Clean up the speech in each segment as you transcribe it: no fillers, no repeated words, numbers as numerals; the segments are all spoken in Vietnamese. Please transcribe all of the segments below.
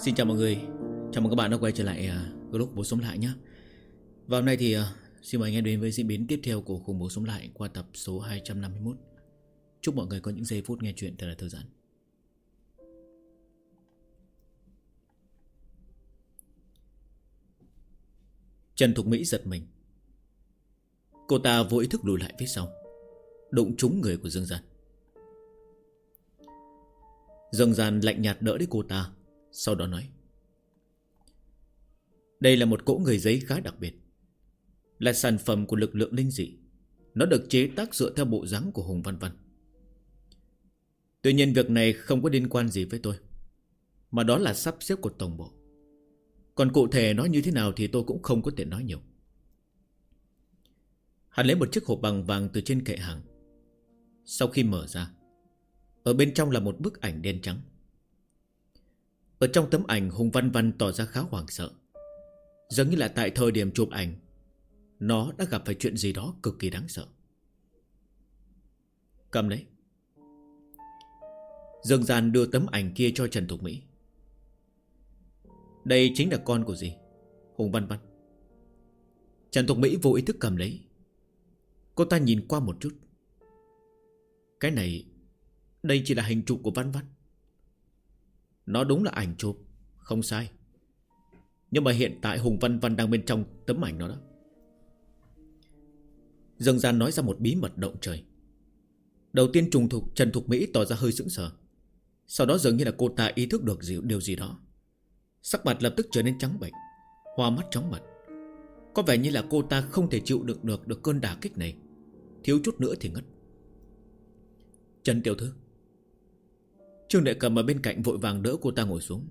Xin chào mọi người. Chào mừng các bạn đã quay trở lại group Bố Sống Lại nhé. Và hôm nay thì xin mời anh em đến với diễn biến tiếp theo của Khủng Bố Sống Lại qua tập số 251. Chúc mọi người có những giây phút nghe chuyện thật là thư giãn. Trần Thục Mỹ giật mình. Cô ta vô ý thức lùi lại phía sau, đụng trúng người của Dương Gian. Dương Gian lạnh nhạt đỡ lấy cô ta, sau đó nói: đây là một cỗ người giấy khá đặc biệt, là sản phẩm của lực lượng linh dị. Nó được chế tác dựa theo bộ dáng của Hùng Văn Văn. Tuy nhiên việc này không có liên quan gì với tôi, mà đó là sắp xếp của tổng bộ. Còn cụ thể nó như thế nào thì tôi cũng không có tiện nói nhiều. Hắn lấy một chiếc hộp bằng vàng từ trên kệ hàng. Sau khi mở ra, ở bên trong là một bức ảnh đen trắng. Ở trong tấm ảnh, Hùng Văn Văn tỏ ra khá hoảng sợ, giống như là tại thời điểm chụp ảnh nó đã gặp phải chuyện gì đó cực kỳ đáng sợ. Cầm lấy. Dương Gian đưa tấm ảnh kia cho Trần Thục Mỹ. Đây chính là con của gì? Hùng Văn Văn. Trần Thục Mỹ vô ý thức cầm lấy. Cô ta nhìn qua một chút. Cái này, đây chỉ là hình chụp của Văn Văn. Nó đúng là ảnh chụp, không sai. Nhưng mà hiện tại Hùng Văn Văn đang bên trong tấm ảnh đó. Dương Gian nói ra một bí mật động trời. Đầu tiên Trần Thục Mỹ tỏ ra hơi sững sờ. Sau đó dường như là cô ta ý thức được điều gì đó. Sắc mặt lập tức trở nên trắng bệch, hoa mắt chóng mặt. Có vẻ như là cô ta không thể chịu đựng được cơn đả kích này, thiếu chút nữa thì ngất. Trần tiểu thư. Trương Đệ Cầm ở bên cạnh vội vàng đỡ cô ta ngồi xuống.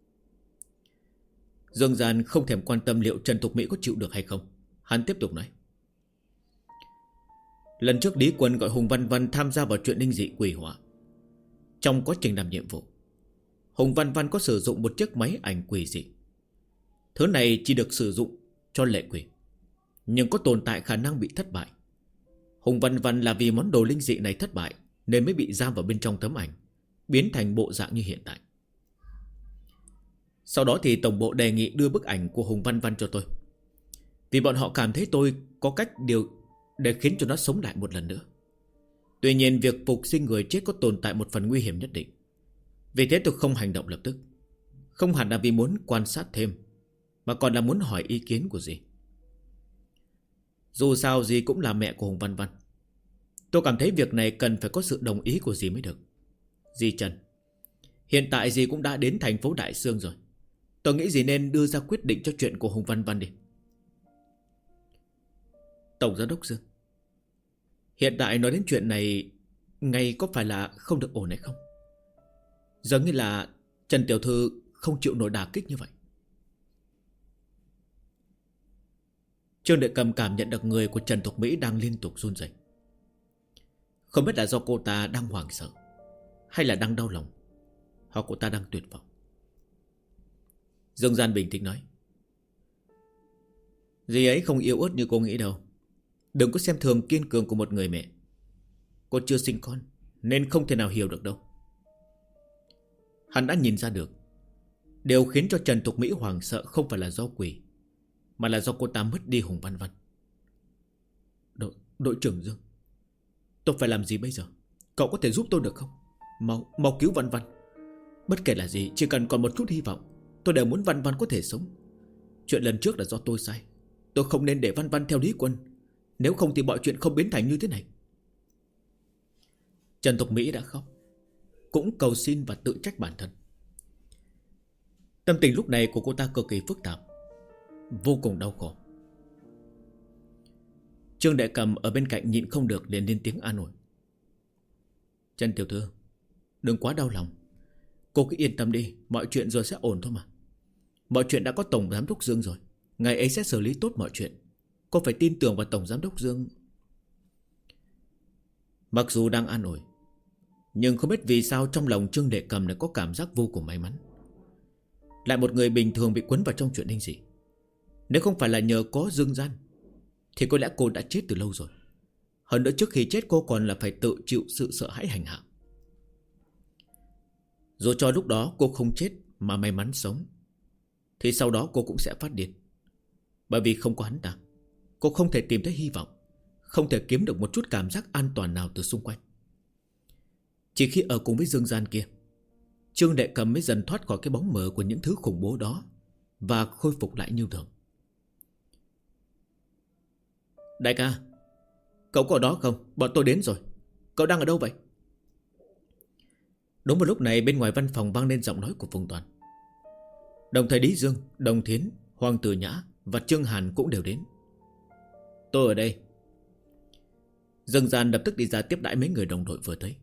Dương Gian không thèm quan tâm liệu Trần Thục Mỹ có chịu được hay không. Hắn tiếp tục nói: lần trước Lý Quân gọi Hùng Văn Văn tham gia vào chuyện linh dị quỷ hỏa. Trong quá trình làm nhiệm vụ, Hùng Văn Văn có sử dụng một chiếc máy ảnh quỷ dị. Thứ này chỉ được sử dụng cho lệ quỷ, nhưng có tồn tại khả năng bị thất bại. Hùng Văn Văn là vì món đồ linh dị này thất bại nên mới bị giam vào bên trong tấm ảnh, biến thành bộ dạng như hiện tại. Sau đó thì tổng bộ đề nghị đưa bức ảnh của Hùng Văn Văn cho tôi, vì bọn họ cảm thấy tôi có cách để khiến cho nó sống lại một lần nữa. Tuy nhiên việc phục sinh người chết có tồn tại một phần nguy hiểm nhất định. Vì thế tôi không hành động lập tức. Không hẳn là vì muốn quan sát thêm, mà còn là muốn hỏi ý kiến của dì. Dù sao dì cũng là mẹ của Hùng Văn Văn. Tôi cảm thấy việc này cần phải có sự đồng ý của dì mới được. Dì Trần, hiện tại dì cũng đã đến thành phố Đại Sương rồi. Tôi nghĩ dì nên đưa ra quyết định cho chuyện của Hùng Văn Văn đi. Tổng giám đốc Dương, hiện tại nói đến chuyện này ngay có phải là không được ổn hay không? Giống như là Trần tiểu thư không chịu nổi đả kích như vậy. Trương Đệ Cầm cảm nhận được người của Trần Thục Mỹ đang liên tục run rẩy. Không biết là do cô ta đang hoảng sợ, hay là đang đau lòng, hoặc cô ta đang tuyệt vọng. Dương Gian bình tĩnh nói: dì ấy không yếu ớt như cô nghĩ đâu. Đừng có xem thường kiên cường của một người mẹ. Cô chưa sinh con nên không thể nào hiểu được đâu. Hắn đã nhìn ra được điều khiến cho Trần Thục Mỹ hoảng sợ không phải là do quỷ, mà là do cô ta mất đi Hùng Văn Văn. Đội trưởng Dương, tôi phải làm gì bây giờ? Cậu có thể giúp tôi được không? Mau cứu Văn Văn. Bất kể là gì, chỉ cần còn một chút hy vọng, tôi đều muốn Văn Văn có thể sống. Chuyện lần trước là do tôi sai. Tôi không nên để Văn Văn theo Lý Quân. Nếu không thì mọi chuyện không biến thành như thế này. Trần Thục Mỹ đã khóc, cũng cầu xin và tự trách bản thân. Tâm tình lúc này của cô ta cực kỳ phức tạp, vô cùng đau khổ. Trương Đệ Cầm ở bên cạnh nhịn không được liền lên tiếng an ủi: Trần tiểu thư, đừng quá đau lòng. Cô cứ yên tâm đi, mọi chuyện rồi sẽ ổn thôi mà. Mọi chuyện đã có Tổng Giám đốc Dương rồi, ngài ấy sẽ xử lý tốt mọi chuyện. Cô phải tin tưởng vào Tổng Giám đốc Dương. Mặc dù đang an ủi, nhưng không biết vì sao trong lòng Trương Đệ Cầm lại có cảm giác vô cùng may mắn. Lại một người bình thường bị quấn vào trong chuyện linh dị. Nếu không phải là nhờ có Dương Gian thì có lẽ cô đã chết từ lâu rồi. Hơn nữa trước khi chết cô còn là phải tự chịu sự sợ hãi hành hạ. Dù cho lúc đó cô không chết mà may mắn sống, thì sau đó cô cũng sẽ phát điên. Bởi vì không có hắn ta, cô không thể tìm thấy hy vọng, không thể kiếm được một chút cảm giác an toàn nào từ xung quanh. Chỉ khi ở cùng với Dương Gian kia, Trương Đệ Cầm mới dần thoát khỏi cái bóng mờ của những thứ khủng bố đó và khôi phục lại như thường. Đại ca, cậu có ở đó không? Bọn tôi đến rồi. Cậu đang ở đâu vậy? Đúng vào lúc này, bên ngoài văn phòng vang lên giọng nói của Phùng Toàn. Đồng thời Lý Dương, Đồng Thiến, Hoàng Tử Nhã và Trương Hàn cũng đều đến. Tôi ở đây. Dương Gian lập tức đi ra tiếp đãi mấy người đồng đội vừa tới.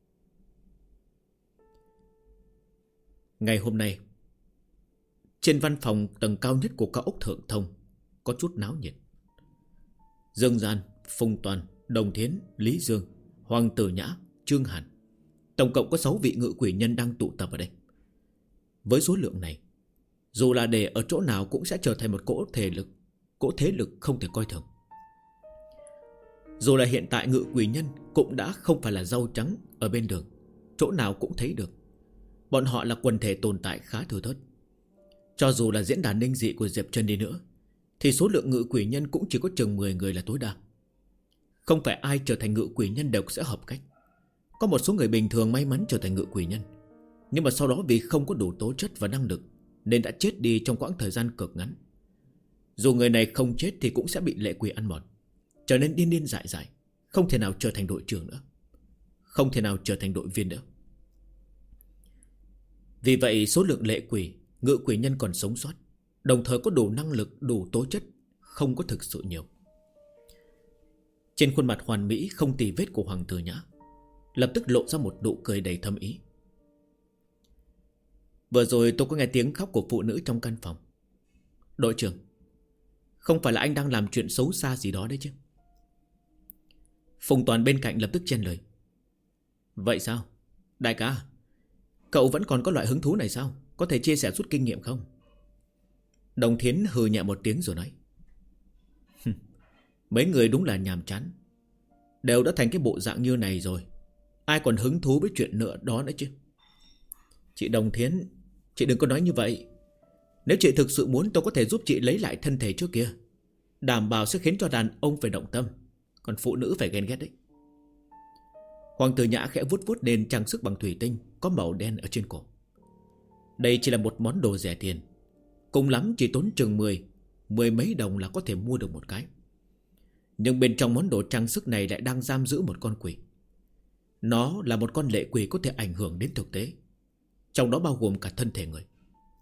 Ngày hôm nay, trên văn phòng tầng cao nhất của cao ốc Thượng Thông có chút náo nhiệt. Dương Gian, Phùng Toàn, Đồng Thiến, Lý Dương, Hoàng Tử Nhã, Trương Hàn, tổng cộng có 6 vị ngự quỷ nhân đang tụ tập ở đây. Với số lượng này, dù là để ở chỗ nào cũng sẽ trở thành một cỗ thế lực không thể coi thường. Dù là hiện tại ngự quỷ nhân cũng đã không phải là rau trắng ở bên đường, chỗ nào cũng thấy được. Bọn họ là quần thể tồn tại khá thưa thớt. Cho dù là diễn đàn ninh dị của Diệp Trần đi nữa, thì số lượng ngự quỷ nhân cũng chỉ có chừng 10 người là tối đa. Không phải ai trở thành ngự quỷ nhân đều sẽ hợp cách. Có một số người bình thường may mắn trở thành ngự quỷ nhân, nhưng mà sau đó vì không có đủ tố chất và năng lực nên đã chết đi trong quãng thời gian cực ngắn. Dù người này không chết thì cũng sẽ bị lệ quỷ ăn mòn, trở nên điên điên dại dại, không thể nào trở thành đội trưởng nữa, không thể nào trở thành đội viên nữa. Vì vậy số lượng lệ quỷ, ngự quỷ nhân còn sống sót, đồng thời có đủ năng lực, đủ tố chất, không có thực sự nhiều. Trên khuôn mặt hoàn mỹ không tì vết của Hoàng Tử Nhã lập tức lộ ra một nụ cười đầy thâm ý. Vừa rồi tôi có nghe tiếng khóc của phụ nữ trong căn phòng. Đội trưởng, không phải là anh đang làm chuyện xấu xa gì đó đấy chứ? Phùng Toàn bên cạnh lập tức chen lời. Vậy sao? Đại ca, cậu vẫn còn có loại hứng thú này sao? Có thể chia sẻ chút kinh nghiệm không? Đồng Thiến hừ nhẹ một tiếng rồi nói. Mấy người đúng là nhàm chán, đều đã thành cái bộ dạng như này rồi, ai còn hứng thú với chuyện nữa đó nữa chứ? Chị Đồng Thiến, chị đừng có nói như vậy. Nếu chị thực sự muốn, tôi có thể giúp chị lấy lại thân thể trước kia, đảm bảo sẽ khiến cho đàn ông phải động tâm, còn phụ nữ phải ghen ghét đấy. Hoàng Tử Nhã khẽ vuốt vuốt đền trang sức bằng thủy tinh có màu đen ở trên cổ. Đây chỉ là một món đồ rẻ tiền, cùng lắm chỉ tốn chừng mười mấy đồng là có thể mua được một cái. Nhưng bên trong món đồ trang sức này lại đang giam giữ một con quỷ. Nó là một con lệ quỷ có thể ảnh hưởng đến thực tế, trong đó bao gồm cả thân thể người.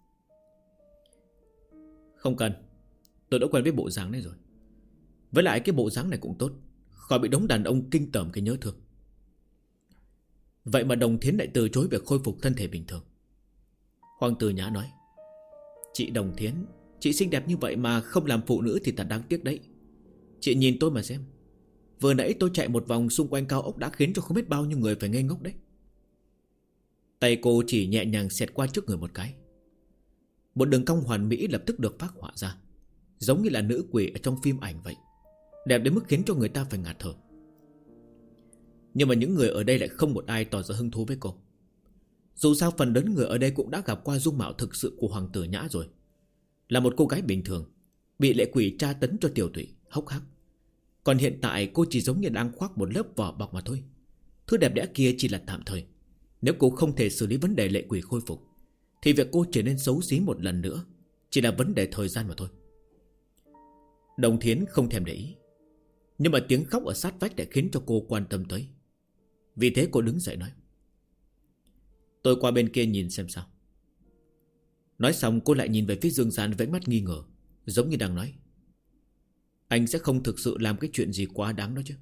Không cần, tôi đã quen với bộ dáng này rồi. Với lại cái bộ dáng này cũng tốt, khỏi bị đống đàn ông kinh tởm cái nhớ thương. Vậy mà Đồng Thiến lại từ chối việc khôi phục thân thể bình thường. Hoàng Tử Nhã nói. Chị Đồng Thiến, chị xinh đẹp như vậy mà không làm phụ nữ thì thật đáng tiếc đấy. Chị nhìn tôi mà xem, vừa nãy tôi chạy một vòng xung quanh cao ốc đã khiến cho không biết bao nhiêu người phải ngây ngốc đấy. Tay cô chỉ nhẹ nhàng xẹt qua trước người một cái. Một đường cong hoàn mỹ lập tức được phác họa ra, giống như là nữ quỷ ở trong phim ảnh vậy, đẹp đến mức khiến cho người ta phải ngạt thở. Nhưng mà những người ở đây lại không một ai tỏ ra hứng thú với cô. Dù sao phần lớn người ở đây cũng đã gặp qua dung mạo thực sự của Hoàng Tử Nhã rồi. Là một cô gái bình thường, bị lệ quỷ tra tấn cho tiểu tụy, hốc hác. Còn hiện tại cô chỉ giống như đang khoác một lớp vỏ bọc mà thôi. Thứ đẹp đẽ kia chỉ là tạm thời. Nếu cô không thể xử lý vấn đề lệ quỷ khôi phục, thì việc cô trở nên xấu xí một lần nữa chỉ là vấn đề thời gian mà thôi. Đồng Thiến không thèm để ý, nhưng mà tiếng khóc ở sát vách đã khiến cho cô quan tâm tới. Vì thế cô đứng dậy nói. Tôi qua bên kia nhìn xem sao. Nói xong cô lại nhìn về phía Dương Gian với ánh mắt nghi ngờ, giống như đang nói. Anh sẽ không thực sự làm cái chuyện gì quá đáng đó chứ?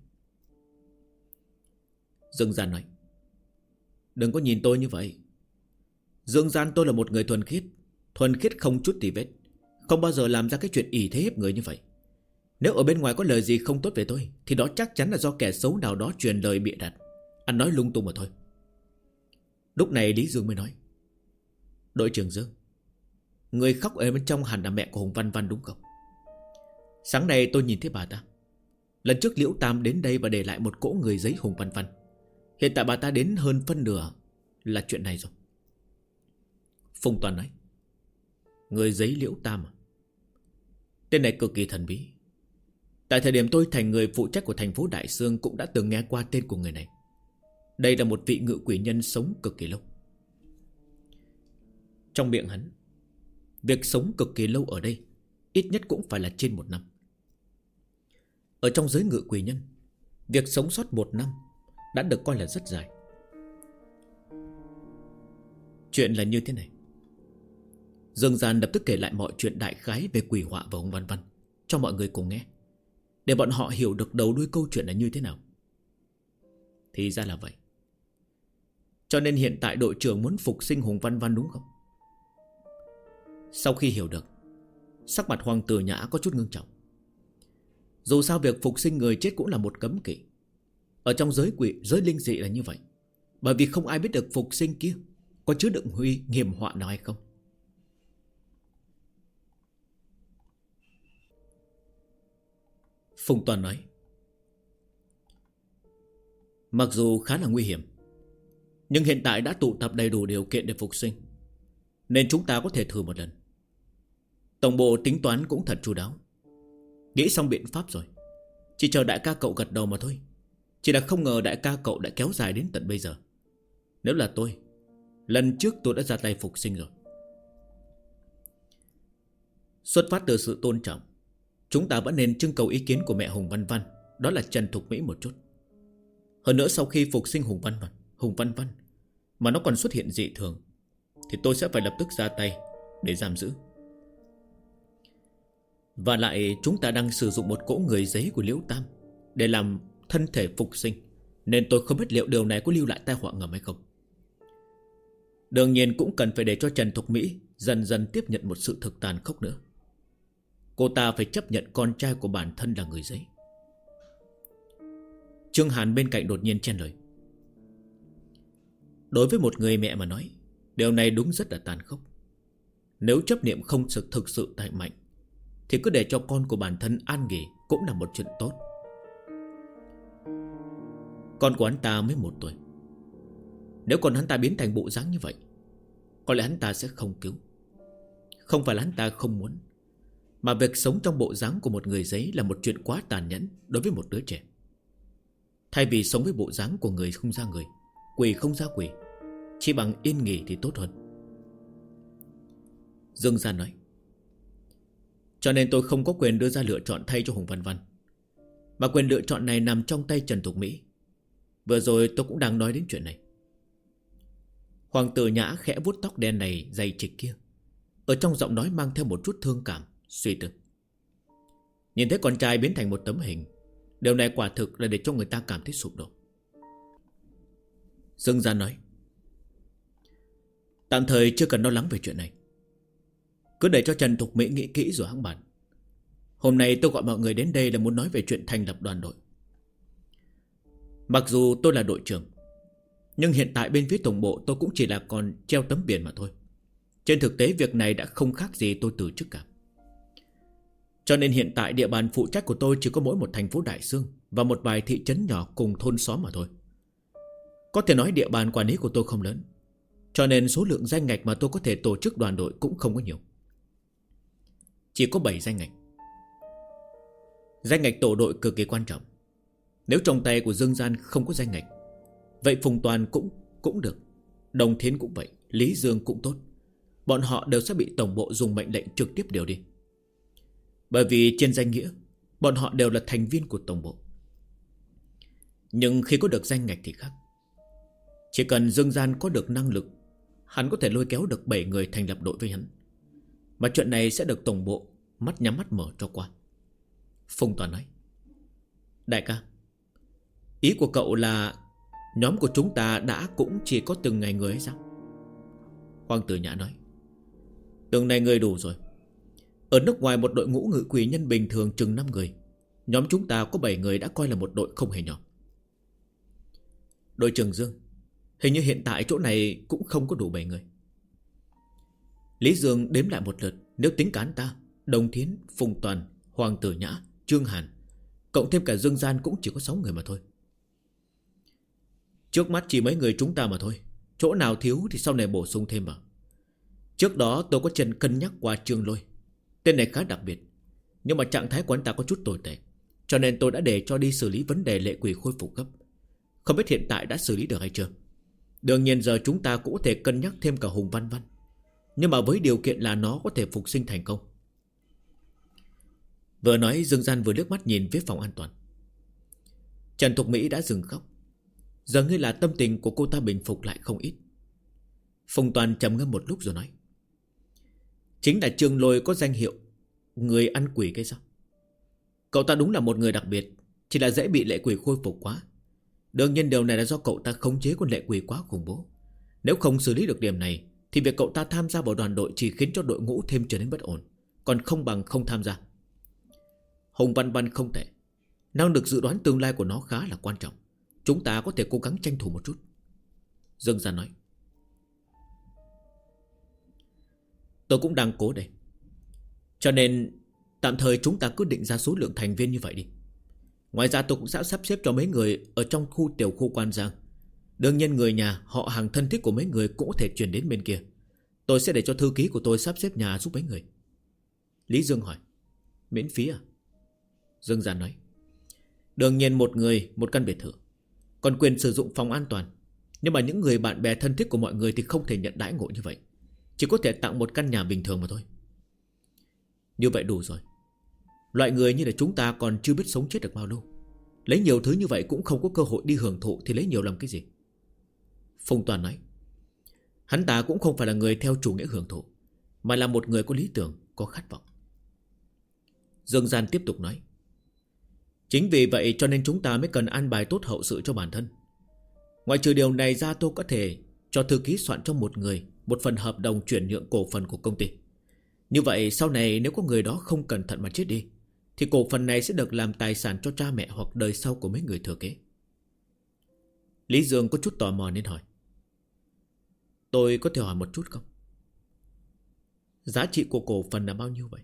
Dương Gian nói. Đừng có nhìn tôi như vậy. Dương Gian tôi là một người thuần khiết không chút tì vết, không bao giờ làm ra cái chuyện ỷ thế hiếp người như vậy. Nếu ở bên ngoài có lời gì không tốt về tôi, thì đó chắc chắn là do kẻ xấu nào đó truyền lời bịa đặt, ăn nói lung tung mà thôi. Lúc này Lý Dương mới nói. Đội trưởng Dương, người khóc ở bên trong hẳn là mẹ của Hùng Văn Văn đúng không? Sáng nay tôi nhìn thấy bà ta. Lần trước Liễu Tam đến đây và để lại một cỗ người giấy Hùng Văn Văn. Hiện tại bà ta đến hơn phân nửa là chuyện này rồi. Phùng Toàn nói. Người giấy Liễu Tam à? Tên này cực kỳ thần bí. Tại thời điểm tôi thành người phụ trách của thành phố Đại Sương cũng đã từng nghe qua tên của người này. Đây là một vị ngự quỷ nhân sống cực kỳ lâu. Trong miệng hắn, việc sống cực kỳ lâu ở đây ít nhất cũng phải là trên 1 năm. Ở trong giới ngự quỷ nhân, việc sống sót 1 năm đã được coi là rất dài. Chuyện là như thế này. Dương Gian lập tức kể lại mọi chuyện đại khái về quỷ họa và ông Văn Văn cho mọi người cùng nghe, để bọn họ hiểu được đầu đuôi câu chuyện là như thế nào. Thì ra là vậy. Cho nên hiện tại đội trưởng muốn phục sinh Hùng Văn Văn đúng không? Sau khi hiểu được, sắc mặt Hoàng Tử Nhã có chút ngưng trọng. Dù sao việc phục sinh người chết cũng là một cấm kỵ. Ở trong giới quỷ, giới linh dị là như vậy. Bởi vì không ai biết được phục sinh kia có chứa đựng hiểm họa nào hay không. Phùng Toàn nói. Mặc dù khá là nguy hiểm, nhưng hiện tại đã tụ tập đầy đủ điều kiện để phục sinh, nên chúng ta có thể thử một lần. Tổng bộ tính toán cũng thật chu đáo, nghĩ xong biện pháp rồi. Chỉ chờ đại ca cậu gật đầu mà thôi. Chỉ là không ngờ đại ca cậu đã kéo dài đến tận bây giờ. Nếu là tôi, lần trước tôi đã ra tay phục sinh rồi. Xuất phát từ sự tôn trọng, chúng ta vẫn nên trưng cầu ý kiến của mẹ Hùng Văn Văn, đó là Trần Thục Mỹ một chút. Hơn nữa sau khi phục sinh Hùng Văn Văn mà nó còn xuất hiện dị thường, thì tôi sẽ phải lập tức ra tay để giam giữ. Và lại chúng ta đang sử dụng một cỗ người giấy của Liễu Tam để làm thân thể phục sinh, nên tôi không biết liệu điều này có lưu lại tai họa ngầm hay không. Đương nhiên cũng cần phải để cho Trần Thục Mỹ dần dần tiếp nhận một sự thực tàn khốc nữa. Cô ta phải chấp nhận con trai của bản thân là người giấy. Trương Hàn bên cạnh đột nhiên chen lời. Đối với một người mẹ mà nói, điều này đúng rất là tàn khốc. Nếu chấp niệm không thực sự太mạnh, thì cứ để cho con của bản thân an nghỉ cũng là một chuyện tốt. Con của hắn ta mới 1 tuổi. Nếu con hắn ta biến thành bộ dáng như vậy, có lẽ hắn ta sẽ không cứu. Không phải là hắn ta không muốn, mà việc sống trong bộ dáng của một người giấy là một chuyện quá tàn nhẫn đối với một đứa trẻ. Thay vì sống với bộ dáng của người không ra người, quỷ không ra quỷ, chỉ bằng yên nghỉ thì tốt hơn. Dương Gian nói. Cho nên tôi không có quyền đưa ra lựa chọn thay cho Hùng Văn Văn, mà quyền lựa chọn này nằm trong tay Trần Thục Mỹ. Vừa rồi tôi cũng đang nói đến chuyện này. Hoàng Tử Nhã khẽ vuốt tóc đen này dày trịch kia, ở trong giọng nói mang theo một chút thương cảm, suy tư. Nhìn thấy con trai biến thành một tấm hình, điều này quả thực là để cho người ta cảm thấy sụp đổ. Dương Gian nói. Tạm thời chưa cần lo lắng về chuyện này, cứ để cho Trần Thục Mỹ nghĩ kỹ rồi hãng bàn. Hôm nay tôi gọi mọi người đến đây là muốn nói về chuyện thành lập đoàn đội. Mặc dù tôi là đội trưởng, nhưng hiện tại bên phía tổng bộ tôi cũng chỉ là còn treo tấm biển mà thôi. Trên thực tế việc này đã không khác gì tôi từ chức cả. Cho nên hiện tại địa bàn phụ trách của tôi chỉ có mỗi một thành phố Đại Sương và một vài thị trấn nhỏ cùng thôn xóm mà thôi. Có thể nói địa bàn quản lý của tôi không lớn, cho nên số lượng danh ngạch mà tôi có thể tổ chức đoàn đội cũng không có nhiều. Chỉ có 7 danh ngạch. Danh ngạch tổ đội cực kỳ quan trọng. Nếu trong tay của Dương Gian không có danh ngạch, vậy Phùng Toàn cũng được, Đồng Thiến cũng vậy, Lý Dương cũng tốt. Bọn họ đều sẽ bị tổng bộ dùng mệnh lệnh trực tiếp điều đi. Bởi vì trên danh nghĩa bọn họ đều là thành viên của tổng bộ. Nhưng khi có được danh ngạch thì khác. Chỉ cần Dương Gian có được năng lực, hắn có thể lôi kéo được 7 người thành lập đội với hắn. Mà chuyện này sẽ được tổng bộ mắt nhắm mắt mở cho qua. Phùng Toàn nói. Đại ca, ý của cậu là nhóm của chúng ta đã cũng chỉ có từng ngày người hay sao? Hoàng Tử Nhã nói. Từng này người đủ rồi. Ở nước ngoài một đội ngũ ngự quỷ nhân bình thường chừng 5 người, nhóm chúng ta có 7 người đã coi là một đội không hề nhỏ. Đội trưởng Dương, hình như hiện tại chỗ này cũng không có đủ 7 người. Lý Dương đếm lại một lượt. Nếu tính cả anh ta, Đồng Thiến, Phùng Toàn, Hoàng Tử Nhã, Trương Hàn, cộng thêm cả Dương Gian cũng chỉ có 6 người mà thôi. Trước mắt chỉ mấy người chúng ta mà thôi, chỗ nào thiếu thì sau này bổ sung thêm vào. Trước đó tôi có cân nhắc qua Trương Lôi. Tên này khá đặc biệt, nhưng mà trạng thái của anh ta có chút tồi tệ, cho nên tôi đã để cho đi xử lý vấn đề lệ quỷ khôi phục gấp. Không biết hiện tại đã xử lý được hay chưa. Đương nhiên giờ chúng ta cũng có thể cân nhắc thêm cả Hùng Văn Văn, nhưng mà với điều kiện là nó có thể phục sinh thành công. Vừa nói Dương Gian vừa liếc mắt nhìn phía phòng an toàn. Trần Thục Mỹ đã dừng khóc. Giờ như là tâm tình của cô ta bình phục lại không ít. Phùng Toàn trầm ngâm một lúc rồi nói: chính là Trương Lôi có danh hiệu người ăn quỷ cái sao? Cậu ta đúng là một người đặc biệt, chỉ là dễ bị lệ quỷ khôi phục quá. Đương nhiên điều này là do cậu ta khống chế con lệ quỷ quá khủng bố. Nếu không xử lý được điểm này thì việc cậu ta tham gia vào đoàn đội chỉ khiến cho đội ngũ thêm trở nên bất ổn, còn không bằng không tham gia. Hùng Văn Văn không tệ, năng lực dự đoán tương lai của nó khá là quan trọng. Chúng ta có thể cố gắng tranh thủ một chút. Dương Gian nói: tôi cũng đang cố đây, cho nên tạm thời chúng ta cứ định ra số lượng thành viên như vậy đi. Ngoài ra tôi cũng sẽ sắp xếp cho mấy người ở trong tiểu khu Quan Giang. Đương nhiên người nhà, họ hàng thân thích của mấy người cũng có thể chuyển đến bên kia. Tôi sẽ để cho thư ký của tôi sắp xếp nhà giúp mấy người. Lý Dương hỏi: miễn phí à? Dương Gian nói: đương nhiên một người một căn biệt thự, còn quyền sử dụng phòng an toàn. Nhưng mà những người bạn bè thân thích của mọi người thì không thể nhận đãi ngộ như vậy, chỉ có thể tặng một căn nhà bình thường mà thôi. Như vậy đủ rồi. Loại người như là chúng ta còn chưa biết sống chết được bao lâu. Lấy nhiều thứ như vậy cũng không có cơ hội đi hưởng thụ thì lấy nhiều làm cái gì? Phùng Toàn nói: hắn ta cũng không phải là người theo chủ nghĩa hưởng thụ, mà là một người có lý tưởng, có khát vọng. Dương Gian tiếp tục nói: chính vì vậy cho nên chúng ta mới cần an bài tốt hậu sự cho bản thân. Ngoại trừ điều này ra, tôi có thể cho thư ký soạn cho một người một phần hợp đồng chuyển nhượng cổ phần của công ty. Như vậy sau này nếu có người đó không cẩn thận mà chết đi, thì cổ phần này sẽ được làm tài sản cho cha mẹ hoặc đời sau của mấy người thừa kế. Lý Dương có chút tò mò nên hỏi: tôi có thể hỏi một chút không? Giá trị của cổ phần là bao nhiêu vậy?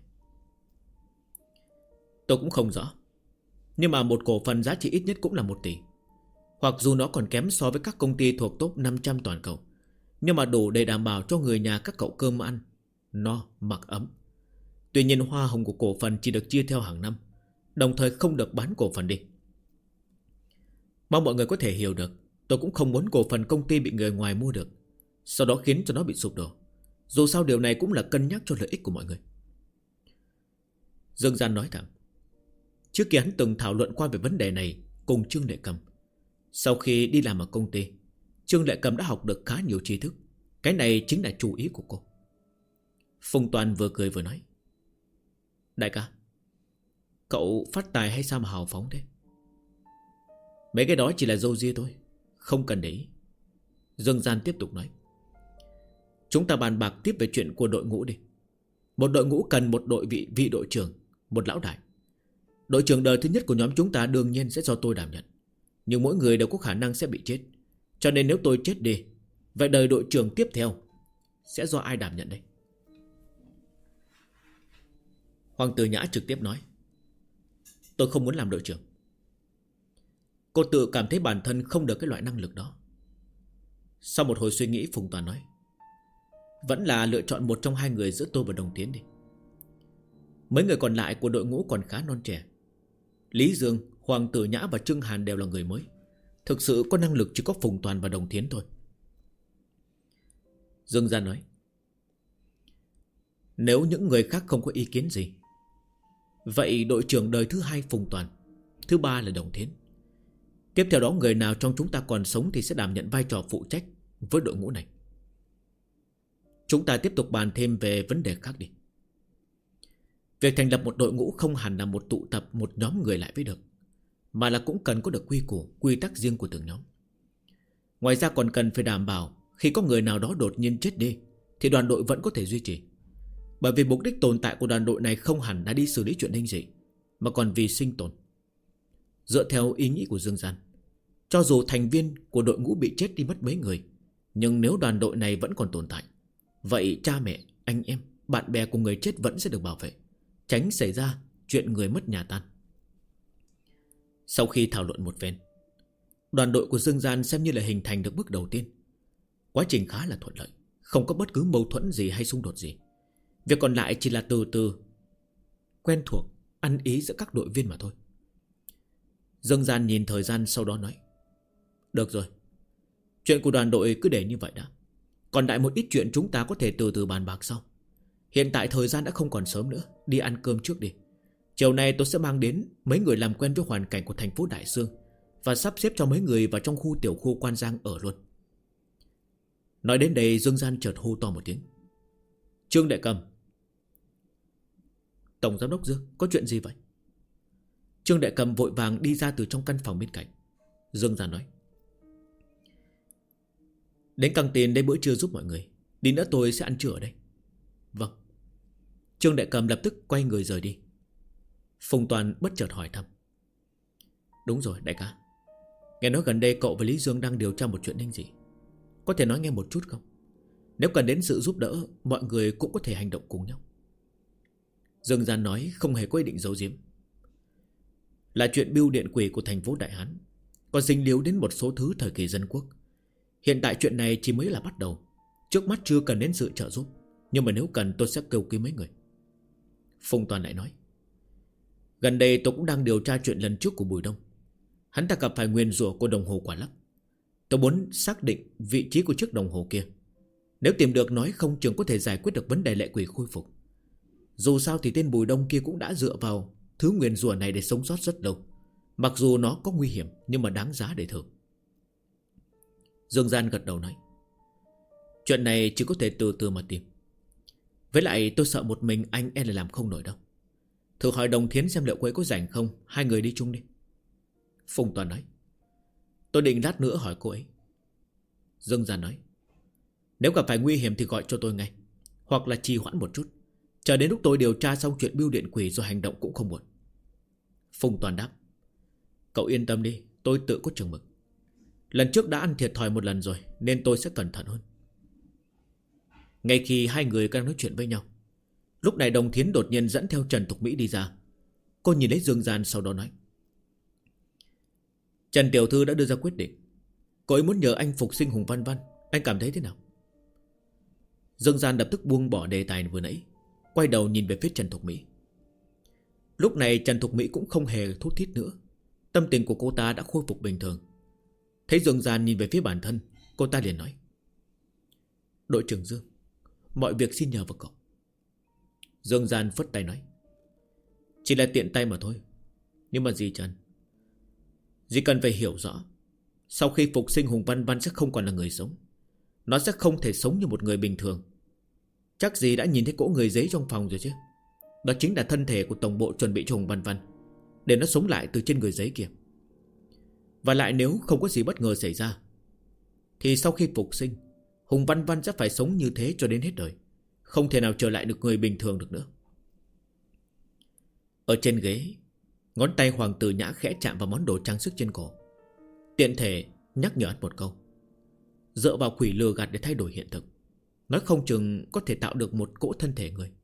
Tôi cũng không rõ, nhưng mà một cổ phần giá trị ít nhất cũng là 1 tỷ. Hoặc dù nó còn kém so với các công ty thuộc top 500 toàn cầu, nhưng mà đủ để đảm bảo cho người nhà các cậu cơm ăn no mặc ấm. Tuy nhiên hoa hồng của cổ phần chỉ được chia theo hàng năm, đồng thời không được bán cổ phần đi. Mong mọi người có thể hiểu được, tôi cũng không muốn cổ phần công ty bị người ngoài mua được, sau đó khiến cho nó bị sụp đổ. Dù sao điều này cũng là cân nhắc cho lợi ích của mọi người. Dương Gian nói thẳng. Trước kia hắn từng thảo luận qua về vấn đề này cùng Trương Lệ Cầm. Sau khi đi làm ở công ty, Trương Lệ Cầm đã học được khá nhiều tri thức. Cái này chính là chủ ý của cô. Phùng Toàn vừa cười vừa nói: đại ca, cậu phát tài hay sao mà hào phóng thế? Mấy cái đó chỉ là râu ria thôi, không cần để ý. Dương Gian tiếp tục nói: chúng ta bàn bạc tiếp về chuyện của đội ngũ đi. Một đội ngũ cần một vị đội trưởng, một lão đại. Đội trưởng đời thứ nhất của nhóm chúng ta đương nhiên sẽ do tôi đảm nhận, nhưng mỗi người đều có khả năng sẽ bị chết. Cho nên nếu tôi chết đi, vậy đời đội trưởng tiếp theo sẽ do ai đảm nhận đây? Hoàng Tử Nhã trực tiếp nói: tôi không muốn làm đội trưởng. Cô tự cảm thấy bản thân không được cái loại năng lực đó. Sau một hồi suy nghĩ, Phùng Toàn nói: vẫn là lựa chọn một trong hai người giữa tôi và Đồng Tiến đi. Mấy người còn lại của đội ngũ còn khá non trẻ. Lý Dương, Hoàng Tử Nhã và Trương Hàn đều là người mới. Thực sự có năng lực chỉ có Phùng Toàn và Đồng Tiến thôi. Dương Gian nói: nếu những người khác không có ý kiến gì, vậy đội trưởng đời thứ 2 Phùng Toàn, thứ 3 là Đồng Tiến. Tiếp theo đó người nào trong chúng ta còn sống thì sẽ đảm nhận vai trò phụ trách với đội ngũ này. Chúng ta tiếp tục bàn thêm về vấn đề khác đi. Việc thành lập một đội ngũ không hẳn là một tụ tập một nhóm người lại với được, mà là cũng cần có được quy củ, quy tắc riêng của từng nhóm. Ngoài ra còn cần phải đảm bảo khi có người nào đó đột nhiên chết đi thì đoàn đội vẫn có thể duy trì. Bởi vì mục đích tồn tại của đoàn đội này không hẳn đã đi xử lý chuyện linh dị, mà còn vì sinh tồn. Dựa theo ý nghĩ của Dương Gian, cho dù thành viên của đội ngũ bị chết đi mất mấy người, nhưng nếu đoàn đội này vẫn còn tồn tại, vậy cha mẹ, anh em, bạn bè của người chết vẫn sẽ được bảo vệ, tránh xảy ra chuyện người mất nhà tan. Sau khi thảo luận một phen, đoàn đội của Dương Gian xem như là hình thành được bước đầu tiên. Quá trình khá là thuận lợi, Không có bất cứ mâu thuẫn gì hay xung đột gì. Việc còn lại chỉ là từ từ quen thuộc, ăn ý giữa các đội viên mà thôi. Dương Gian nhìn thời gian sau đó nói: Được rồi, chuyện của đoàn đội cứ để như vậy đã. Còn lại một ít chuyện chúng ta có thể từ từ bàn bạc sau. Hiện tại thời gian đã không còn sớm nữa. Đi ăn cơm trước đi. Chiều nay tôi sẽ mang đến mấy người làm quen với hoàn cảnh của thành phố Đại Sương, và sắp xếp cho mấy người vào trong tiểu khu Quan Giang ở luôn. Nói đến đây Dương Gian chợt hô to một tiếng: Trương Đại Cầm. Tổng giám đốc Dương, có chuyện gì vậy? Trương Đại Cầm vội vàng đi ra từ trong căn phòng bên cạnh. Dương Gian nói: Đến căng tin đây bữa trưa giúp mọi người. Đi nữa tôi sẽ ăn trưa ở đây. Vâng. Trương Đại Cầm lập tức quay người rời đi. Phùng Toàn bất chợt hỏi thăm: Đúng rồi đại ca, nghe nói gần đây cậu và Lý Dương đang điều tra một chuyện ninh dị. Có thể nói nghe một chút không? Nếu cần đến sự giúp đỡ, mọi người cũng có thể hành động cùng nhau. Dương Gian nói không hề có ý định giấu giếm. Là chuyện bưu điện quỷ của thành phố Đại Hán, có dính líu đến một số thứ thời kỳ dân quốc. Hiện tại chuyện này chỉ mới là bắt đầu. Trước mắt chưa cần đến sự trợ giúp, nhưng mà nếu cần tôi sẽ kêu cứu mấy người. Phùng Toàn lại nói: Gần đây tôi cũng đang điều tra chuyện lần trước của Bùi Đông. Hắn ta gặp phải nguyền rủa của đồng hồ quả lắc. Tôi muốn xác định vị trí của chiếc đồng hồ kia. Nếu tìm được nói không chừng có thể giải quyết được vấn đề lệ quỷ khôi phục. Dù sao thì tên Bùi Đông kia cũng đã dựa vào thứ nguyền rủa này để sống sót rất lâu. Mặc dù nó có nguy hiểm nhưng mà đáng giá để thử. Dương Gian gật đầu nói: Chuyện này chỉ có thể từ từ mà tìm. Với lại tôi sợ một mình anh là làm không nổi đâu. Thử hỏi Đồng Thiến xem liệu cô ấy có rảnh không. Hai người đi chung đi. Phùng Toàn nói: Tôi định lát nữa hỏi cô ấy. Dương Gian nói: Nếu gặp phải nguy hiểm thì gọi cho tôi ngay, hoặc là trì hoãn một chút, chờ đến lúc tôi điều tra xong chuyện bưu điện quỷ rồi hành động cũng không muộn. Phùng Toàn đáp: Cậu yên tâm đi, tôi tự có chừng mực. Lần trước đã ăn thiệt thòi một lần rồi, nên tôi sẽ cẩn thận hơn. Ngay khi hai người đang nói chuyện với nhau, lúc này Đồng Thiến đột nhiên dẫn theo Trần Thục Mỹ đi ra. Cô nhìn lấy Dương Gian sau đó nói: Trần tiểu thư đã đưa ra quyết định. Cô ấy muốn nhờ anh phục sinh Hùng Văn Văn. Anh cảm thấy thế nào? Dương Gian lập tức buông bỏ đề tài vừa nãy, quay đầu nhìn về phía Trần Thục Mỹ. Lúc này Trần Thục Mỹ cũng không hề thút thít nữa. Tâm tình của cô ta đã khôi phục bình thường. Thấy Dương Gian nhìn về phía bản thân, cô ta liền nói: Đội trưởng Dương, mọi việc xin nhờ vào cậu. Dương Gian phất tay nói: Chỉ là tiện tay mà thôi. Nhưng mà dì Trần, dì cần phải hiểu rõ, sau khi phục sinh Hùng Văn Văn sẽ không còn là người sống. Nó sẽ không thể sống như một người bình thường. Chắc dì đã nhìn thấy cỗ người giấy trong phòng rồi chứ. Đó chính là thân thể của tổng bộ chuẩn bị cho Hùng Văn Văn, để nó sống lại từ trên người giấy kia. Và lại nếu không có gì bất ngờ xảy ra, thì sau khi phục sinh, Hùng Văn Văn sẽ phải sống như thế cho đến hết đời, không thể nào trở lại được người bình thường được nữa. Ở trên ghế, ngón tay Hoàng tử Nhã khẽ chạm vào món đồ trang sức trên cổ, tiện thể nhắc nhở một câu: Dựa vào quỷ lừa gạt để thay đổi hiện thực, nói không chừng có thể tạo được một cỗ thân thể người.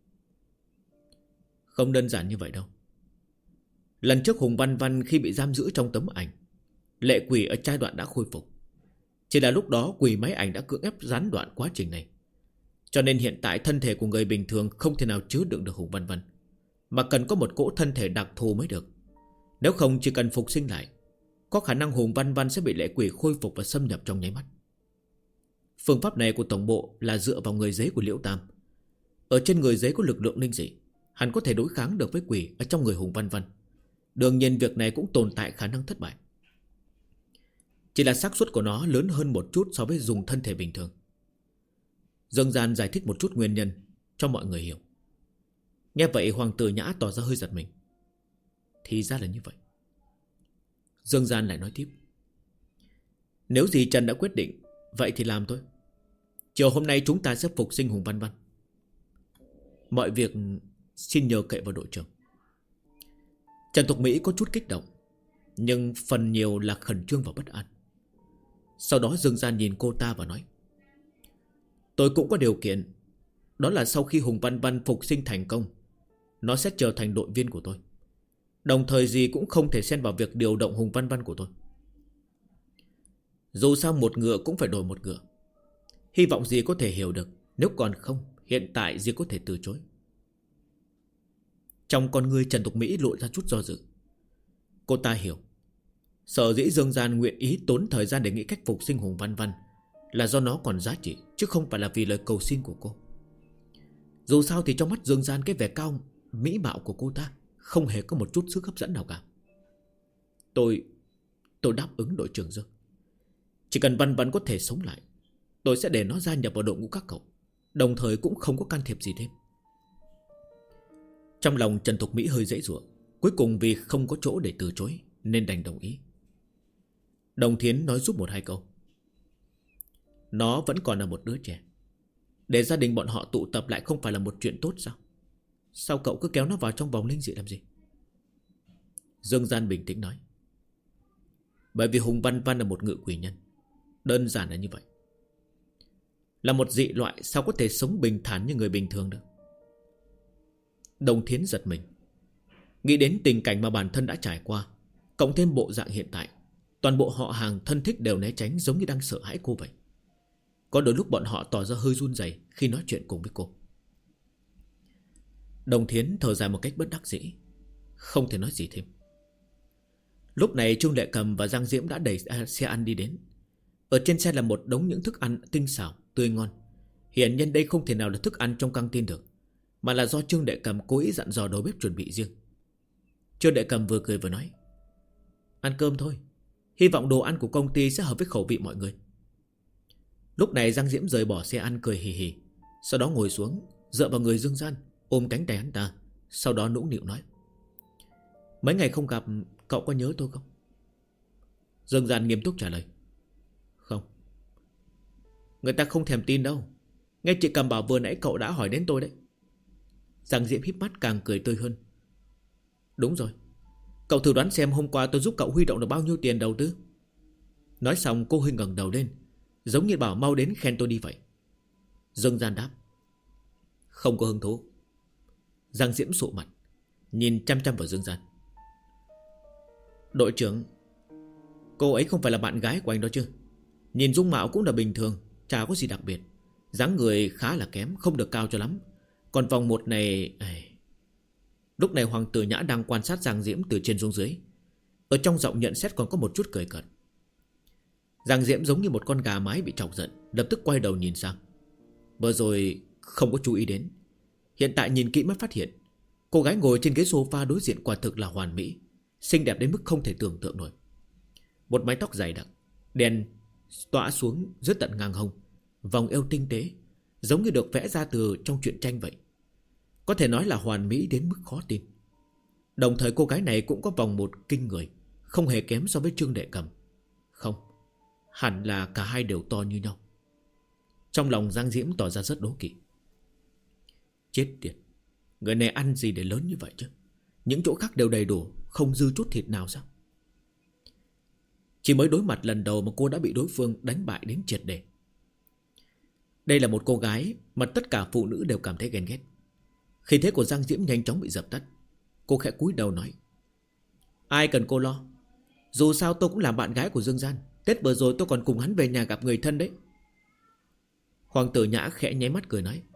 Không đơn giản như vậy đâu. Lần trước Hùng Văn Văn khi bị giam giữ trong tấm ảnh, lệ quỷ ở giai đoạn đã khôi phục. Chỉ là lúc đó quỷ máy ảnh đã cưỡng ép gián đoạn quá trình này, cho nên hiện tại thân thể của người bình thường không thể nào chứa đựng được Hùng Văn Văn, mà cần có một cỗ thân thể đặc thù mới được. Nếu không chỉ cần phục sinh lại, có khả năng Hùng Văn Văn sẽ bị lệ quỷ khôi phục và xâm nhập trong nháy mắt. Phương pháp này của tổng bộ là dựa vào người giấy của Liễu Tam. Ở trên người giấy có lực lượng linh dị, hắn có thể đối kháng được với quỷ ở trong người Hùng Văn Văn. Đương nhiên việc này cũng tồn tại khả năng thất bại, chỉ là xác suất của nó lớn hơn một chút so với dùng thân thể bình thường. Dương Gian giải thích một chút nguyên nhân cho mọi người hiểu. Nghe vậy Hoàng tử Nhã tỏ ra hơi giật mình. Thì ra là như vậy. Dương Gian lại nói tiếp: Nếu dì Trần đã quyết định, vậy thì làm thôi. Chiều hôm nay chúng ta sẽ phục sinh Hùng Văn Văn. Mọi việc xin nhờ cậy vào đội trưởng. Trần Thục Mỹ có chút kích động, nhưng phần nhiều là khẩn trương và bất an. Sau đó Dương Gian nhìn cô ta và nói: Tôi cũng có điều kiện. Đó là sau khi Hùng Văn Văn phục sinh thành công, nó sẽ trở thành đội viên của tôi. Đồng thời gì cũng không thể xen vào việc điều động Hùng Văn Văn của tôi. Dù sao một ngựa cũng phải đổi một ngựa. Hy vọng dì có thể hiểu được. Nếu còn không, hiện tại dì có thể từ chối. Trong con ngươi Trần Thục Mỹ lộ ra chút do dự. Cô ta hiểu, sở dĩ Dương Gian nguyện ý tốn thời gian để nghĩ cách phục sinh Hùng Văn Văn là do nó còn giá trị, chứ không phải là vì lời cầu xin của cô. Dù sao thì trong mắt Dương Gian, cái vẻ cao mỹ mạo của cô ta không hề có một chút sức hấp dẫn nào cả. Tôi đáp ứng đội trưởng Dương. Chỉ cần Văn Văn có thể sống lại, tôi sẽ để nó gia nhập vào đội ngũ các cậu, đồng thời cũng không có can thiệp gì thêm. Trong lòng Trần Thục Mỹ hơi dãy giụa, cuối cùng vì không có chỗ để từ chối nên đành đồng ý. Đồng Thiến nói giúp một hai câu. Nó vẫn còn là một đứa trẻ, để gia đình bọn họ tụ tập lại không phải là một chuyện tốt sao? Sao cậu cứ kéo nó vào trong vòng linh dị làm gì? Dương Gian bình tĩnh nói. Bởi vì Hùng Văn Văn là một ngự quỷ nhân. Đơn giản là như vậy. Là một dị loại, sao có thể sống bình thản như người bình thường được? Đồng Thiến giật mình, nghĩ đến tình cảnh mà bản thân đã trải qua, cộng thêm bộ dạng hiện tại, toàn bộ họ hàng thân thích đều né tránh, giống như đang sợ hãi cô vậy. Có đôi lúc bọn họ tỏ ra hơi run rẩy khi nói chuyện cùng với cô. Đồng Thiến thở dài một cách bất đắc dĩ, không thể nói gì thêm. Lúc này Trương Lệ Cầm và Giang Diễm đã đẩy xe ăn đi đến. Ở trên xe là một đống những thức ăn tinh xảo, tươi ngon. Hiển nhiên đây không thể nào là thức ăn trong căng tin được, mà là do Trương Đệ Cầm cố ý dặn dò đầu bếp chuẩn bị riêng. Trương Đệ Cầm vừa cười vừa nói. Ăn cơm thôi, hy vọng đồ ăn của công ty sẽ hợp với khẩu vị mọi người. Lúc này Giang Diễm rời bỏ xe ăn cười hì hì, sau đó ngồi xuống dựa vào người Dương Gian, ôm cánh tay hắn ta, sau đó nũng nịu nói. Mấy ngày không gặp, cậu có nhớ tôi không? Dương Gian nghiêm túc trả lời. Không. Người ta không thèm tin đâu. Nghe chị Cầm bảo vừa nãy cậu đã hỏi đến tôi đấy. Giang Diễm híp mắt càng cười tươi hơn. Đúng rồi, cậu thử đoán xem hôm qua tôi giúp cậu huy động được bao nhiêu tiền đầu tư. Nói xong cô hơi ngẩng đầu lên, giống như bảo mau đến khen tôi đi vậy. Dương Gian đáp. Không có hứng thú. Giang Diễm sụ mặt, nhìn chăm chăm vào Dương Gian. Đội trưởng, cô ấy không phải là bạn gái của anh đó chứ? Nhìn dung mạo cũng là bình thường, chả có gì đặc biệt. Dáng người khá là kém, không được cao cho lắm. Còn vòng một này... Lúc này Hoàng tử Nhã đang quan sát Giang Diễm từ trên xuống dưới. Ở trong giọng nhận xét còn có một chút cười cợt. Giang Diễm giống như một con gà mái bị chọc giận, lập tức quay đầu nhìn sang. Vừa rồi không có chú ý đến, hiện tại nhìn kỹ mới phát hiện cô gái ngồi trên ghế sofa đối diện quả thực là hoàn mỹ, xinh đẹp đến mức không thể tưởng tượng nổi. Một mái tóc dày đặc, đen tỏa xuống rất tận ngang hông, vòng eo tinh tế, giống như được vẽ ra từ trong truyện tranh vậy. Có thể nói là hoàn mỹ đến mức khó tin. Đồng thời cô gái này cũng có vòng một kinh người, không hề kém so với Trương Đệ Cầm. Không, hẳn là cả hai đều to như nhau. Trong lòng Giang Diễm tỏ ra rất đố kỵ. Chết tiệt, người này ăn gì để lớn như vậy chứ? Những chỗ khác đều đầy đủ, không dư chút thịt nào sao? Chỉ mới đối mặt lần đầu mà cô đã bị đối phương đánh bại đến triệt để. Đây là một cô gái mà tất cả phụ nữ đều cảm thấy ghen ghét. Khí thế của Giang Diễm nhanh chóng bị dập tắt. Cô khẽ cúi đầu nói. Ai cần cô lo, dù sao tôi cũng là bạn gái của Dương Gian. Tết vừa rồi tôi còn cùng hắn về nhà gặp người thân đấy. Hoàng tử Nhã khẽ nháy mắt cười nói.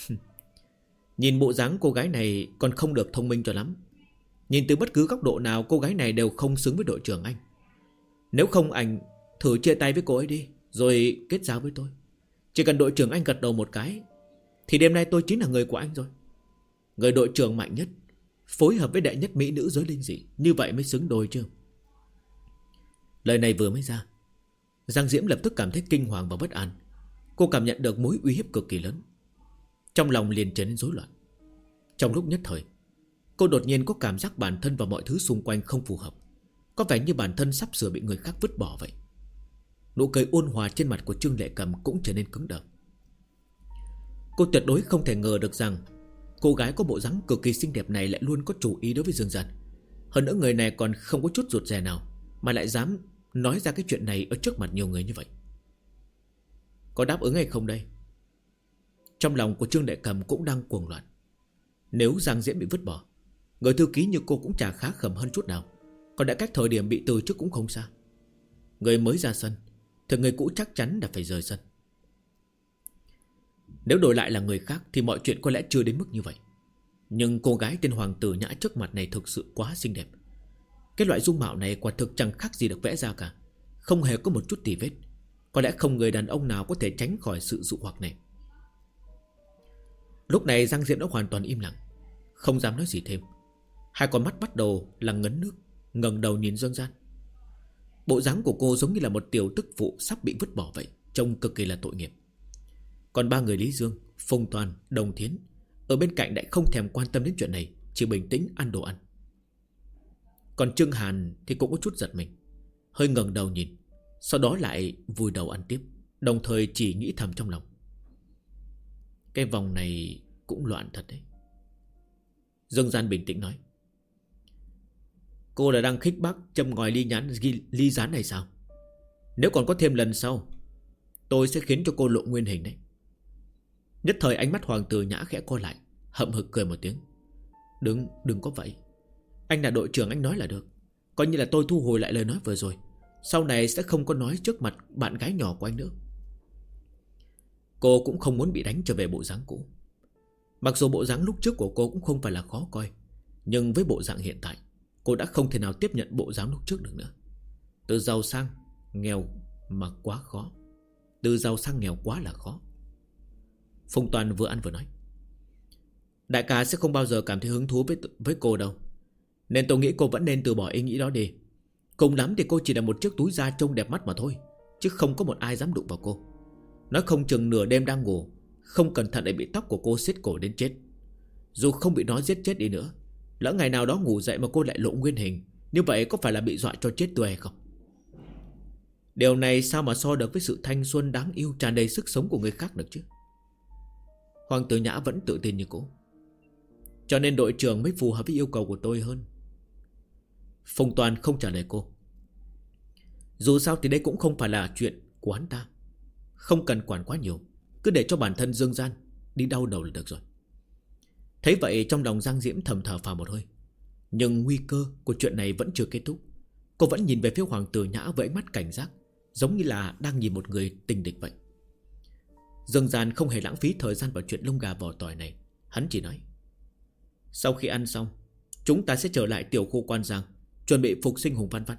Nhìn bộ dáng cô gái này còn không được thông minh cho lắm. Nhìn từ bất cứ góc độ nào cô gái này đều không xứng với đội trưởng anh. Nếu không anh thử chia tay với cô ấy đi, rồi kết giao với tôi. Chỉ cần đội trưởng anh gật đầu một cái thì đêm nay tôi chính là người của anh rồi. Người đội trưởng mạnh nhất phối hợp với đệ nhất mỹ nữ giới linh dị, như vậy mới xứng đôi chứ. Lời này vừa mới ra, Giang Diễm lập tức cảm thấy kinh hoàng và bất an. Cô cảm nhận được mối uy hiếp cực kỳ lớn, trong lòng liền trở nên rối loạn. Trong lúc nhất thời, cô đột nhiên có cảm giác bản thân và mọi thứ xung quanh không phù hợp, có vẻ như bản thân sắp sửa bị người khác vứt bỏ vậy. Nụ cười ôn hòa trên mặt của Trương Lệ Cầm cũng trở nên cứng đờ. Cô tuyệt đối không thể ngờ được rằng cô gái có bộ dáng cực kỳ xinh đẹp này lại luôn có chủ ý đối với Dương Gian. Hơn nữa người này còn không có chút rụt rè nào, mà lại dám nói ra cái chuyện này ở trước mặt nhiều người như vậy. Có đáp ứng hay không đây? Trong lòng của Trương Đệ Cầm cũng đang cuồng loạn. Nếu Giang Diễm bị vứt bỏ, người thư ký như cô cũng chả khá khẩm hơn chút nào. Còn đã cách thời điểm bị từ trước cũng không xa. Người mới ra sân thì người cũ chắc chắn là phải rời sân. Nếu đổi lại là người khác thì mọi chuyện có lẽ chưa đến mức như vậy. Nhưng cô gái tên Hoàng Tử Nhã trước mặt này thực sự quá xinh đẹp. Cái loại dung mạo này quả thực chẳng khác gì được vẽ ra cả, không hề có một chút tì vết. Có lẽ không người đàn ông nào có thể tránh khỏi sự dụ hoặc này. Lúc này Giang Diệm đã hoàn toàn im lặng, không dám nói gì thêm. Hai con mắt bắt đầu là ngấn nước, ngẩng đầu nhìn Dương Gian. Bộ dáng của cô giống như là một tiểu tức phụ sắp bị vứt bỏ vậy, trông cực kỳ là tội nghiệp. Còn ba người Lý Dương, Phùng Toàn, Đồng Thiến ở bên cạnh lại không thèm quan tâm đến chuyện này, chỉ bình tĩnh ăn đồ ăn. Còn Trương Hàn thì cũng có chút giật mình, hơi ngẩng đầu nhìn, sau đó lại vùi đầu ăn tiếp, đồng thời chỉ nghĩ thầm trong lòng: cái vòng này cũng loạn thật đấy. Dương Gian bình tĩnh nói: cô là đang khích bác châm ngòi ly gián này sao? Nếu còn có thêm lần sau, tôi sẽ khiến cho cô lộ nguyên hình đấy. Nhất thời ánh mắt Hoàng Tử Nhã khẽ co lại, hậm hực cười một tiếng: Đừng có vậy. Anh là đội trưởng, anh nói là được. Coi như là tôi thu hồi lại lời nói vừa rồi, sau này sẽ không có nói trước mặt bạn gái nhỏ của anh nữa. Cô cũng không muốn bị đánh trở về bộ dáng cũ. Mặc dù bộ dáng lúc trước của cô cũng không phải là khó coi, nhưng với bộ dạng hiện tại, cô đã không thể nào tiếp nhận bộ dáng lúc trước được nữa. Từ giàu sang nghèo mà quá khó. Từ giàu sang nghèo quá là khó. Phùng Toàn vừa ăn vừa nói: đại ca sẽ không bao giờ cảm thấy hứng thú với cô đâu, nên tôi nghĩ cô vẫn nên từ bỏ ý nghĩ đó đi. Cùng lắm thì cô chỉ là một chiếc túi da trông đẹp mắt mà thôi, chứ không có một ai dám đụng vào cô. Nói không chừng nửa đêm đang ngủ, không cẩn thận lại bị tóc của cô xiết cổ đến chết. Dù không bị nó giết chết đi nữa, lỡ ngày nào đó ngủ dậy mà cô lại lộ nguyên hình, như vậy có phải là bị dọa cho chết tươi hay không? Điều này sao mà so được với sự thanh xuân đáng yêu tràn đầy sức sống của người khác được chứ? Hoàng Tử Nhã vẫn tự tin như cũ: cho nên đội trưởng mới phù hợp với yêu cầu của tôi hơn. Phùng Toàn không trả lời cô. Dù sao thì đây cũng không phải là chuyện của hắn ta, không cần quản quá nhiều, cứ để cho bản thân Dương Gian đi đau đầu là được rồi. Thấy vậy trong lòng Giang Diễm thầm thở phào một hơi. Nhưng nguy cơ của chuyện này vẫn chưa kết thúc. Cô vẫn nhìn về phía Hoàng Tử Nhã với ánh mắt cảnh giác, giống như là đang nhìn một người tình địch vậy. Dương Gian không hề lãng phí thời gian vào chuyện lông gà vỏ tỏi này. Hắn chỉ nói: sau khi ăn xong, chúng ta sẽ trở lại tiểu khu Quan Giang, chuẩn bị phục sinh Hùng Văn Văn.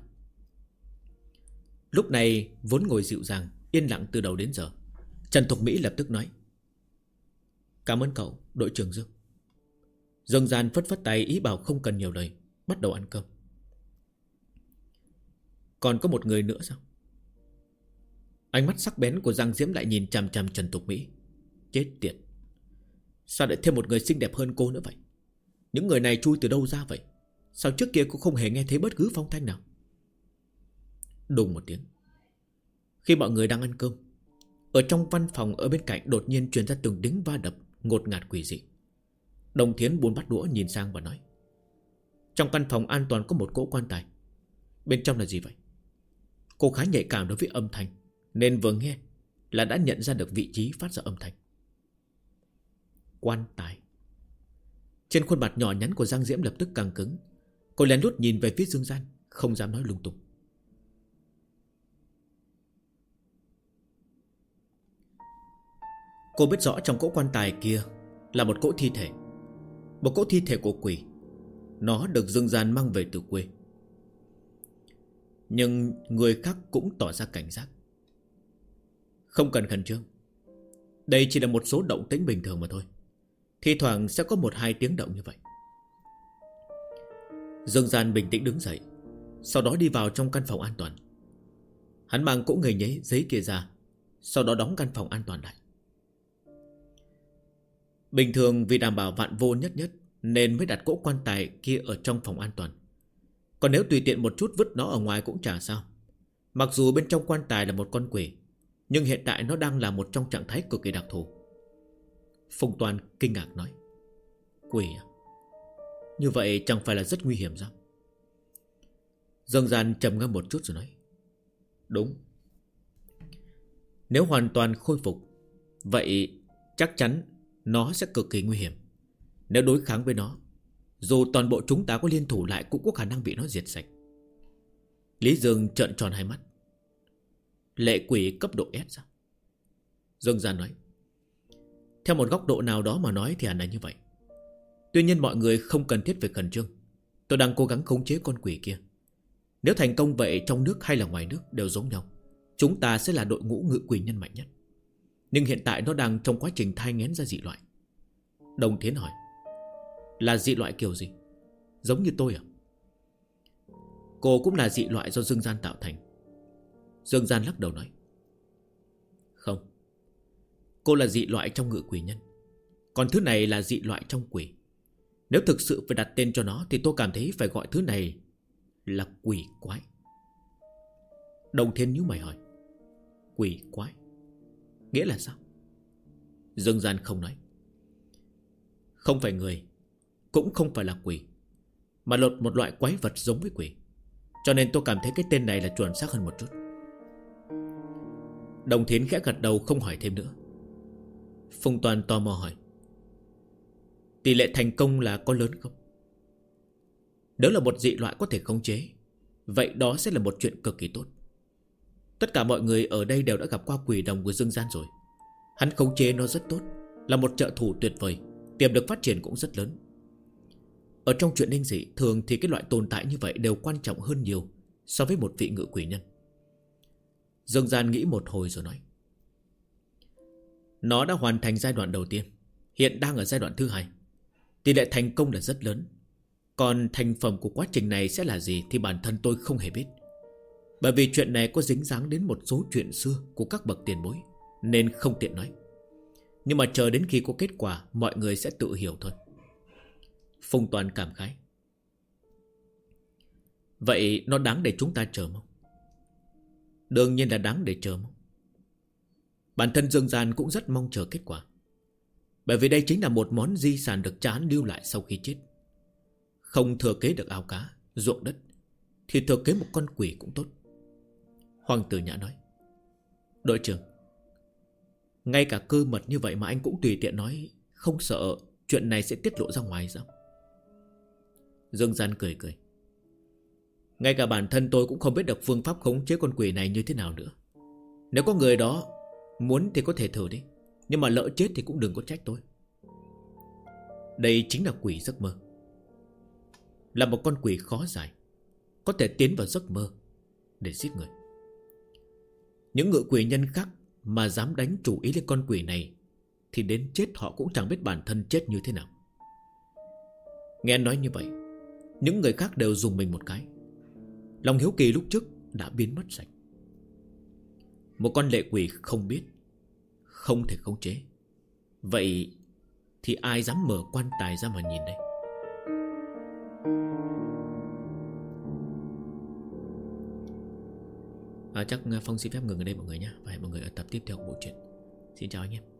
Lúc này vốn ngồi dịu dàng, yên lặng từ đầu đến giờ, Trần Thục Mỹ lập tức nói: cảm ơn cậu, đội trưởng Dương. Dương Gian phất phất tay ý bảo không cần nhiều lời, bắt đầu ăn cơm. Còn có một người nữa sao? Ánh mắt sắc bén của Giang Diễm lại nhìn chằm chằm Trần Thục Mỹ. Chết tiệt, sao lại thêm một người xinh đẹp hơn cô nữa vậy? Những người này chui từ đâu ra vậy? Sao trước kia cũng không hề nghe thấy bất cứ phong thanh nào? Đùng một tiếng, khi mọi người đang ăn cơm, ở trong văn phòng ở bên cạnh đột nhiên truyền ra từng tiếng va đập ngột ngạt quỷ dị. Đồng Thiến buồn bắt đũa nhìn sang và nói: trong căn phòng an toàn có một cỗ quan tài. Bên trong là gì vậy? Cô khá nhạy cảm đối với âm thanh, nên vừa nghe là đã nhận ra được vị trí phát ra âm thanh. Quan tài. Trên khuôn mặt nhỏ nhắn của Giang Diễm lập tức căng cứng. Cô lén lút nhìn về phía Dương Gian, không dám nói lung tung. Cô biết rõ trong cỗ quan tài kia là một cỗ thi thể, một cỗ thi thể của quỷ. Nó được Dương Gian mang về từ quê. Nhưng người khác cũng tỏ ra cảnh giác. Không cần khẩn trương, đây chỉ là một số động tĩnh bình thường mà thôi. Thi thoảng sẽ có 1-2 tiếng động như vậy. Dương Gian bình tĩnh đứng dậy, sau đó đi vào trong căn phòng an toàn. Hắn mang cỗ người nhấy giấy kia ra, sau đó đóng căn phòng an toàn lại. Bình thường vì đảm bảo vạn vô nhất nhất nên mới đặt cỗ quan tài kia ở trong phòng an toàn. Còn nếu tùy tiện một chút vứt nó ở ngoài cũng chả sao. Mặc dù bên trong quan tài là một con quỷ, nhưng hiện tại nó đang là một trong trạng thái cực kỳ đặc thù. Phùng Toàn kinh ngạc nói: quỷ à? Như vậy chẳng phải là rất nguy hiểm sao? Dương Gian trầm ngâm một chút rồi nói: đúng. Nếu hoàn toàn khôi phục, vậy chắc chắn nó sẽ cực kỳ nguy hiểm. Nếu đối kháng với nó, dù toàn bộ chúng ta có liên thủ lại cũng có khả năng bị nó diệt sạch. Lý Dương trợn tròn hai mắt. Lệ quỷ cấp độ S sao? Dương Gian nói: Theo một góc độ nào đó mà nói thì hẳn là như vậy. Tuy nhiên mọi người không cần thiết phải khẩn trương. Tôi đang cố gắng khống chế con quỷ kia. Nếu thành công vậy, trong nước hay là ngoài nước đều giống nhau, chúng ta sẽ là đội ngũ ngự quỷ nhân mạnh nhất. Nhưng hiện tại nó đang trong quá trình thai nghén ra dị loại. Đồng Thiến hỏi: là dị loại kiểu gì? Giống như tôi à? Cô cũng là dị loại do Dương Gian tạo thành. Dương Gian lắc đầu nói: không, cô là dị loại trong ngự quỷ nhân, còn thứ này là dị loại trong quỷ. Nếu thực sự phải đặt tên cho nó thì tôi cảm thấy phải gọi thứ này là quỷ quái. Đồng Thiên nhíu mày hỏi: quỷ quái nghĩa là sao? Dương Gian không nói: không phải người, cũng không phải là quỷ, mà là một loại quái vật giống với quỷ. Cho nên tôi cảm thấy cái tên này là chuẩn xác hơn một chút. Đồng Thiến khẽ gật đầu không hỏi thêm nữa. Phùng Toàn tò mò hỏi: tỷ lệ thành công là có lớn không? Nếu là một dị loại có thể khống chế, vậy đó sẽ là một chuyện cực kỳ tốt. Tất cả mọi người ở đây đều đã gặp qua quỷ đồng của Dương Gian rồi. Hắn khống chế nó rất tốt, là một trợ thủ tuyệt vời, tiềm lực phát triển cũng rất lớn. Ở trong chuyện linh dị, thường thì cái loại tồn tại như vậy đều quan trọng hơn nhiều so với một vị ngự quỷ nhân. Dương Gian nghĩ một hồi rồi nói: nó đã hoàn thành giai đoạn đầu tiên, hiện đang ở giai đoạn thứ hai. Tỷ lệ thành công là rất lớn. Còn thành phẩm của quá trình này sẽ là gì thì bản thân tôi không hề biết. Bởi vì chuyện này có dính dáng đến một số chuyện xưa của các bậc tiền bối, nên không tiện nói. Nhưng mà chờ đến khi có kết quả, mọi người sẽ tự hiểu thôi. Phùng Toàn cảm khái: vậy nó đáng để chúng ta chờ mong? Đương nhiên là đáng để chờ mong. Bản thân Dương Gian cũng rất mong chờ kết quả. Bởi vì đây chính là một món di sản được cha hắn lưu lại sau khi chết. Không thừa kế được ao cá, ruộng đất, thì thừa kế một con quỷ cũng tốt. Hoàng Tử Nhã nói: đội trưởng, ngay cả cơ mật như vậy mà anh cũng tùy tiện nói, không sợ chuyện này sẽ tiết lộ ra ngoài sao? Dương Gian cười cười: ngay cả bản thân tôi cũng không biết được phương pháp khống chế con quỷ này như thế nào nữa. Nếu có người đó muốn thì có thể thử đi, nhưng mà lỡ chết thì cũng đừng có trách tôi. Đây chính là quỷ giấc mơ. Là một con quỷ khó giải, có thể tiến vào giấc mơ để giết người. Những ngự quỷ nhân khác mà dám đánh chủ ý lên con quỷ này thì đến chết họ cũng chẳng biết bản thân chết như thế nào. Nghe nói như vậy, những người khác đều dùng mình một cái. Lòng hiếu kỳ lúc trước đã biến mất sạch. Một con lệ quỷ không biết, không thể khống chế, vậy thì ai dám mở quan tài ra mà nhìn đây? Chắc Phong xin phép ngừng ở đây mọi người nhé. Và hẹn mọi người ở tập tiếp theo của bộ truyện. Xin chào anh em.